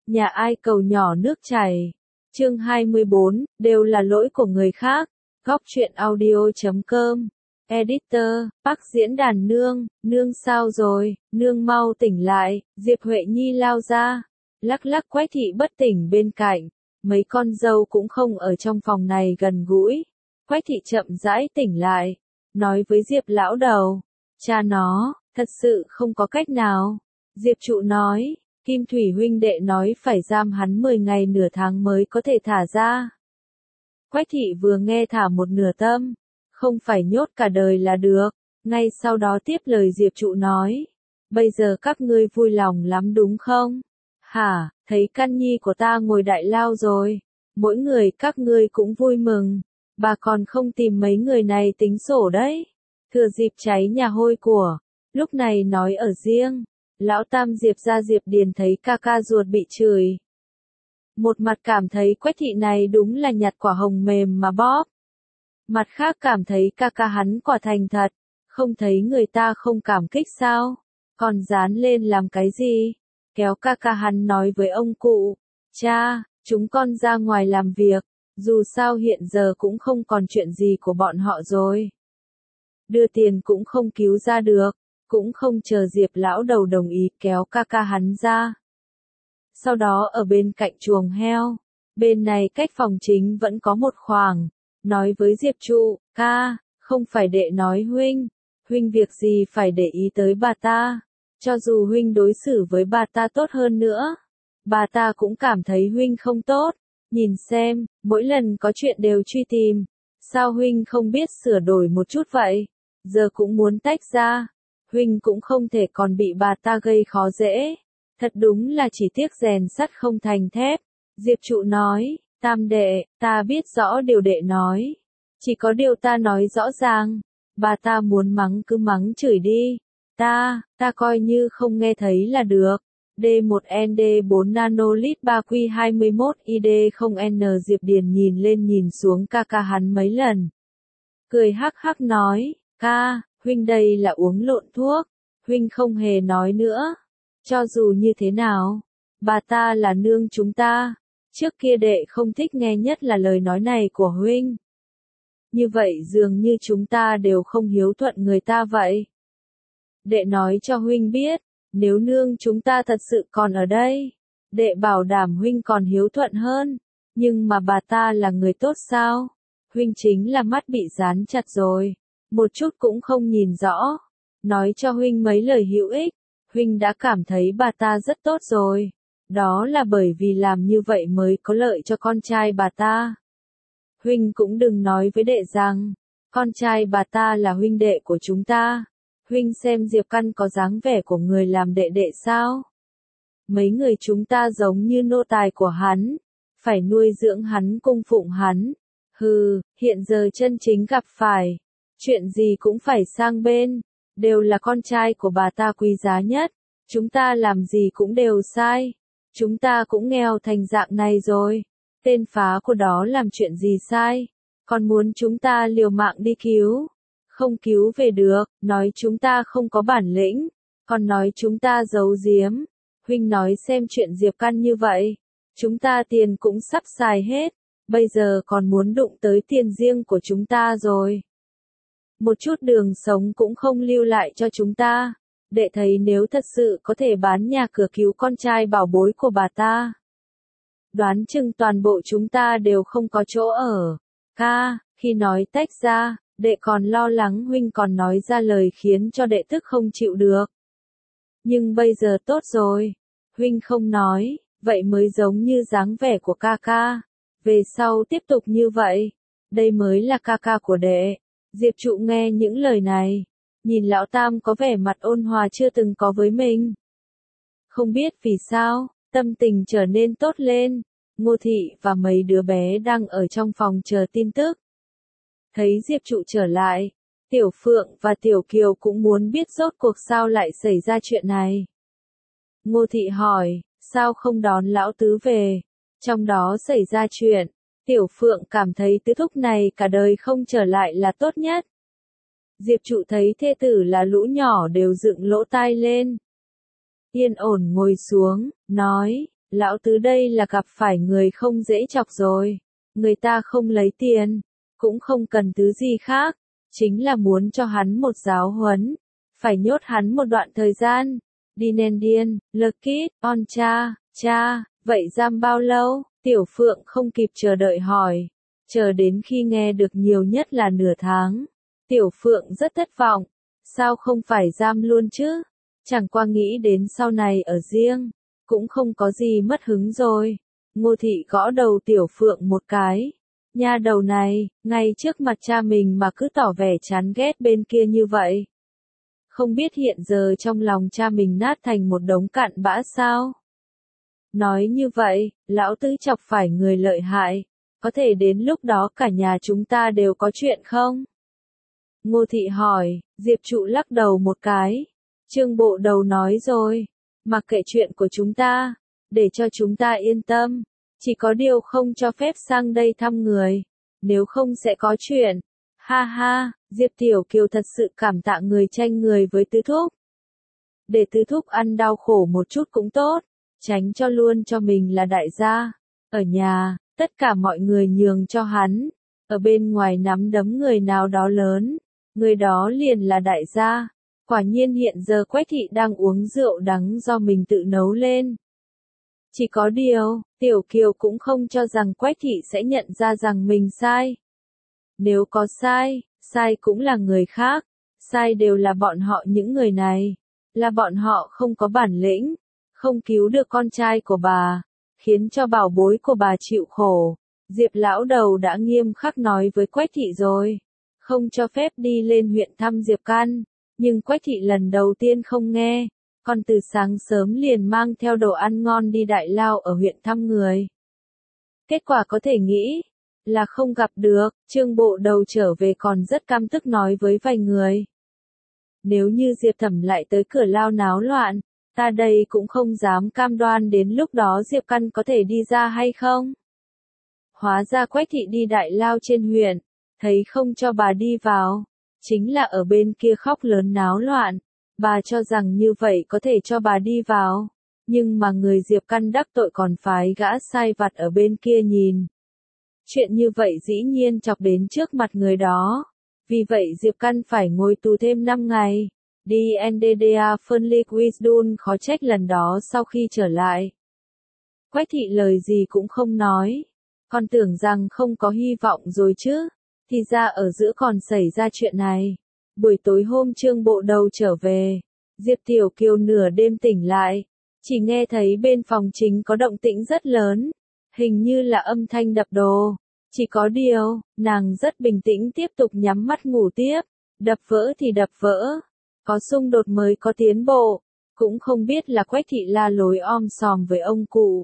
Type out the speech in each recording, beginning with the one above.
Nhà ai cầu nhỏ nước chảy. Chương 24, đều là lỗi của người khác. Góc truyện audio.com. Editor, Bắc diễn đàn nương, nương sao rồi, nương mau tỉnh lại, Diệp Huệ Nhi lao ra. Lắc lắc Quách thị bất tỉnh bên cạnh, mấy con dâu cũng không ở trong phòng này gần gũi. Quách thị chậm rãi tỉnh lại, nói với Diệp lão đầu, cha nó, thật sự không có cách nào. Diệp trụ nói, Kim Thủy huynh đệ nói phải giam hắn 10 ngày nửa tháng mới có thể thả ra. Quách thị vừa nghe thả một nửa tâm, không phải nhốt cả đời là được, ngay sau đó tiếp lời Diệp trụ nói, bây giờ các ngươi vui lòng lắm đúng không? Hả, thấy căn nhi của ta ngồi đại lao rồi, mỗi người các ngươi cũng vui mừng, bà còn không tìm mấy người này tính sổ đấy. Thừa dịp cháy nhà hôi của, lúc này nói ở riêng, lão tam Diệp ra Diệp Điền thấy ca ca ruột bị chửi. Một mặt cảm thấy Quách thị này đúng là nhặt quả hồng mềm mà bóp. Mặt khác cảm thấy ca ca hắn quả thành thật, không thấy người ta không cảm kích sao, còn dán lên làm cái gì, kéo ca ca hắn nói với ông cụ, cha, chúng con ra ngoài làm việc, dù sao hiện giờ cũng không còn chuyện gì của bọn họ rồi. Đưa tiền cũng không cứu ra được, cũng không chờ Diệp lão đầu đồng ý kéo ca ca hắn ra. Sau đó ở bên cạnh chuồng heo, bên này cách phòng chính vẫn có một khoảng, nói với Diệp trụ, ca, không phải đệ nói huynh việc gì phải để ý tới bà ta, cho dù huynh đối xử với bà ta tốt hơn nữa, bà ta cũng cảm thấy huynh không tốt, nhìn xem, mỗi lần có chuyện đều truy tìm, sao huynh không biết sửa đổi một chút vậy, giờ cũng muốn tách ra, huynh cũng không thể còn bị bà ta gây khó dễ, thật đúng là chỉ tiếc rèn sắt không thành thép. Diệp trụ nói, tam đệ, ta biết rõ điều đệ nói, chỉ có điều ta nói rõ ràng, bà ta muốn mắng cứ mắng chửi đi, ta coi như không nghe thấy là được. D1ND4 nanolit 3Q21 ID0N Diệp Điền nhìn lên nhìn xuống ca ca hắn mấy lần. Cười hắc hắc nói, ca, huynh đây là uống lộn thuốc, huynh không hề nói nữa. Cho dù như thế nào, bà ta là nương chúng ta, trước kia đệ không thích nghe nhất là lời nói này của huynh. Như vậy dường như chúng ta đều không hiếu thuận người ta vậy. Đệ nói cho huynh biết, nếu nương chúng ta thật sự còn ở đây, đệ bảo đảm huynh còn hiếu thuận hơn, nhưng mà bà ta là người tốt sao? Huynh chính là mắt bị dán chặt rồi, một chút cũng không nhìn rõ. Nói cho huynh mấy lời hữu ích, huynh đã cảm thấy bà ta rất tốt rồi. Đó là bởi vì làm như vậy mới có lợi cho con trai bà ta. Huynh cũng đừng nói với đệ rằng, con trai bà ta là huynh đệ của chúng ta. Huynh xem Diệp Căn có dáng vẻ của người làm đệ đệ sao? Mấy người chúng ta giống như nô tài của hắn, phải nuôi dưỡng hắn cung phụng hắn. Hừ, hiện giờ chân chính gặp phải, chuyện gì cũng phải sang bên, đều là con trai của bà ta quý giá nhất, chúng ta làm gì cũng đều sai, chúng ta cũng nghèo thành dạng này rồi, tên phá của đó làm chuyện gì sai, còn muốn chúng ta liều mạng đi cứu, không cứu về được, nói chúng ta không có bản lĩnh, còn nói chúng ta giấu giếm, huynh nói xem chuyện Diệp Căn như vậy, chúng ta tiền cũng sắp xài hết, bây giờ còn muốn đụng tới tiền riêng của chúng ta rồi. Một chút đường sống cũng không lưu lại cho chúng ta. Đệ thấy nếu thật sự có thể bán nhà cửa cứu con trai bảo bối của bà ta, đoán chừng toàn bộ chúng ta đều không có chỗ ở. Ca, khi nói tách ra, đệ còn lo lắng huynh còn nói ra lời khiến cho đệ tức không chịu được. Nhưng bây giờ tốt rồi, huynh không nói, vậy mới giống như dáng vẻ của ca ca. Về sau tiếp tục như vậy, đây mới là ca ca của đệ. Diệp trụ nghe những lời này, nhìn lão tam có vẻ mặt ôn hòa chưa từng có với mình. Không biết vì sao, tâm tình trở nên tốt lên, Ngô thị và mấy đứa bé đang ở trong phòng chờ tin tức. Thấy Diệp trụ trở lại, Tiểu Phượng và Tiểu Kiều cũng muốn biết rốt cuộc sao lại xảy ra chuyện này. Ngô thị hỏi, sao không đón lão tứ về, trong đó xảy ra chuyện. Tiểu Phượng cảm thấy tứ thúc này cả đời không trở lại là tốt nhất. Diệp trụ thấy thê tử là lũ nhỏ đều dựng lỗ tai lên. Yên ổn ngồi xuống, nói, Lão tứ đây là gặp phải người không dễ chọc rồi. Người ta không lấy tiền, cũng không cần thứ gì khác, chính là muốn cho hắn một giáo huấn, phải nhốt hắn một đoạn thời gian. Đi nên điên, Lucky, on cha, vậy giam bao lâu? Tiểu Phượng không kịp chờ đợi hỏi, chờ đến khi nghe được nhiều nhất là nửa tháng. Tiểu Phượng rất thất vọng, sao không phải giam luôn chứ? Chẳng qua nghĩ đến sau này ở riêng, cũng không có gì mất hứng rồi. Ngô Thị gõ đầu Tiểu Phượng một cái. Nha đầu này, ngay trước mặt cha mình mà cứ tỏ vẻ chán ghét bên kia như vậy. Không biết hiện giờ trong lòng cha mình nát thành một đống cặn bã sao? Nói như vậy, lão tứ chọc phải người lợi hại, có thể đến lúc đó cả nhà chúng ta đều có chuyện không? Ngô Thị hỏi, Diệp Trụ lắc đầu một cái. Trương Bộ Đầu nói rồi, mặc kệ chuyện của chúng ta, để cho chúng ta yên tâm, chỉ có điều không cho phép sang đây thăm người, nếu không sẽ có chuyện. Ha ha, Diệp Tiểu Kiều thật sự cảm tạ người tranh người với Tứ Thúc. Để Tứ Thúc ăn đau khổ một chút cũng tốt, tránh cho luôn cho mình là đại gia. Ở nhà, tất cả mọi người nhường cho hắn, ở bên ngoài nắm đấm người nào đó lớn, người đó liền là đại gia. Quả nhiên hiện giờ Quách Thị đang uống rượu đắng do mình tự nấu lên. Chỉ có điều, Tiểu Kiều cũng không cho rằng Quách Thị sẽ nhận ra rằng mình sai. Nếu có sai, sai cũng là người khác, sai đều là bọn họ những người này, là bọn họ không có bản lĩnh, không cứu được con trai của bà, khiến cho bảo bối của bà chịu khổ. Diệp lão đầu đã nghiêm khắc nói với Quách Thị rồi, không cho phép đi lên huyện thăm Diệp Căn, nhưng Quách Thị lần đầu tiên không nghe, còn từ sáng sớm liền mang theo đồ ăn ngon đi Đại Lao ở huyện thăm người. Kết quả có thể nghĩ là không gặp được, Trương Bộ Đầu trở về còn rất căm tức nói với vài người. Nếu như Diệp Thẩm lại tới cửa Lao náo loạn, ta đây cũng không dám cam đoan đến lúc đó Diệp Căn có thể đi ra hay không. Hóa ra Quách Thị đi Đại Lao trên huyện, thấy không cho bà đi vào, chính là ở bên kia khóc lớn náo loạn, bà cho rằng như vậy có thể cho bà đi vào, nhưng mà người Diệp Căn đắc tội còn phái gã sai vặt ở bên kia nhìn. Chuyện như vậy dĩ nhiên chọc đến trước mặt người đó, vì vậy Diệp Căn phải ngồi tù thêm 5 ngày. Đi NDDA Fernley Wisdom khó trách lần đó sau khi trở lại. Quách Thị lời gì cũng không nói, còn tưởng rằng không có hy vọng rồi chứ, thì ra ở giữa còn xảy ra chuyện này. Buổi tối hôm Trương Bộ Đầu trở về, Diệp Tiểu Kiều nửa đêm tỉnh lại, chỉ nghe thấy bên phòng chính có động tĩnh rất lớn, hình như là âm thanh đập đồ. Chỉ có điều, nàng rất bình tĩnh tiếp tục nhắm mắt ngủ tiếp, đập vỡ thì đập vỡ, có xung đột mới có tiến bộ, cũng không biết là Quách Thị la lối om sòm với ông cụ,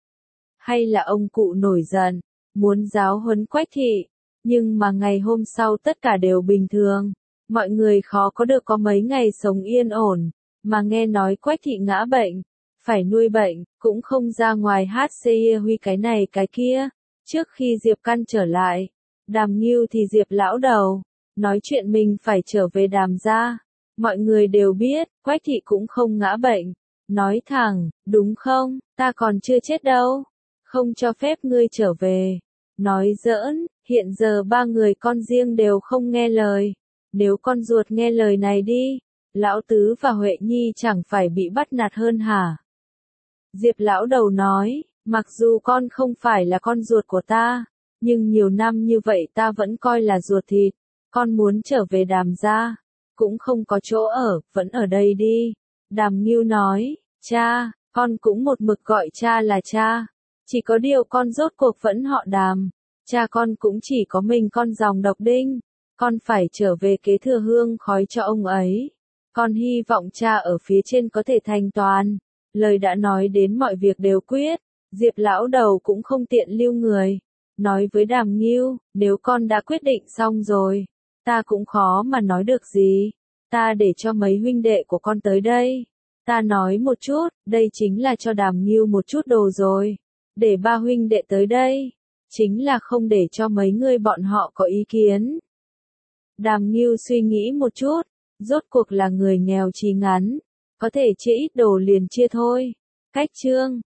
hay là ông cụ nổi giận, muốn giáo huấn Quách Thị, nhưng mà ngày hôm sau tất cả đều bình thường, mọi người khó có được có mấy ngày sống yên ổn, mà nghe nói Quách Thị ngã bệnh, phải nuôi bệnh, cũng không ra ngoài HCI huy cái này cái kia. Trước khi Diệp Căn trở lại, Đàm Ngưu thì Diệp lão đầu, nói chuyện mình phải trở về Đàm gia. Mọi người đều biết, Quách Thị cũng không ngã bệnh. Nói thẳng, đúng không, ta còn chưa chết đâu. Không cho phép ngươi trở về. Nói giỡn, hiện giờ 3 người con riêng đều không nghe lời. Nếu con ruột nghe lời này đi, lão tứ và Huệ Nhi chẳng phải bị bắt nạt hơn hả? Diệp lão đầu nói. Mặc dù con không phải là con ruột của ta, nhưng nhiều năm như vậy ta vẫn coi là ruột thịt. Con muốn trở về Đàm gia, cũng không có chỗ ở, vẫn ở đây đi. Đàm Ngưu nói, cha, con cũng một mực gọi cha là cha. Chỉ có điều con rốt cuộc vẫn họ Đàm. Cha con cũng chỉ có mình con dòng độc đinh. Con phải trở về kế thừa hương khói cho ông ấy. Con hy vọng cha ở phía trên có thể thành toàn. Lời đã nói đến mọi việc đều quyết. Diệp lão đầu cũng không tiện lưu người. Nói với Đàm Ngưu, nếu con đã quyết định xong rồi, ta cũng khó mà nói được gì. Ta để cho mấy huynh đệ của con tới đây. Ta nói một chút, đây chính là cho Đàm Ngưu một chút đồ rồi. Để 3 huynh đệ tới đây, chính là không để cho mấy người bọn họ có ý kiến. Đàm Ngưu suy nghĩ một chút, rốt cuộc là người nghèo chí ngắn, có thể chia ít đồ liền chia thôi. Cách chương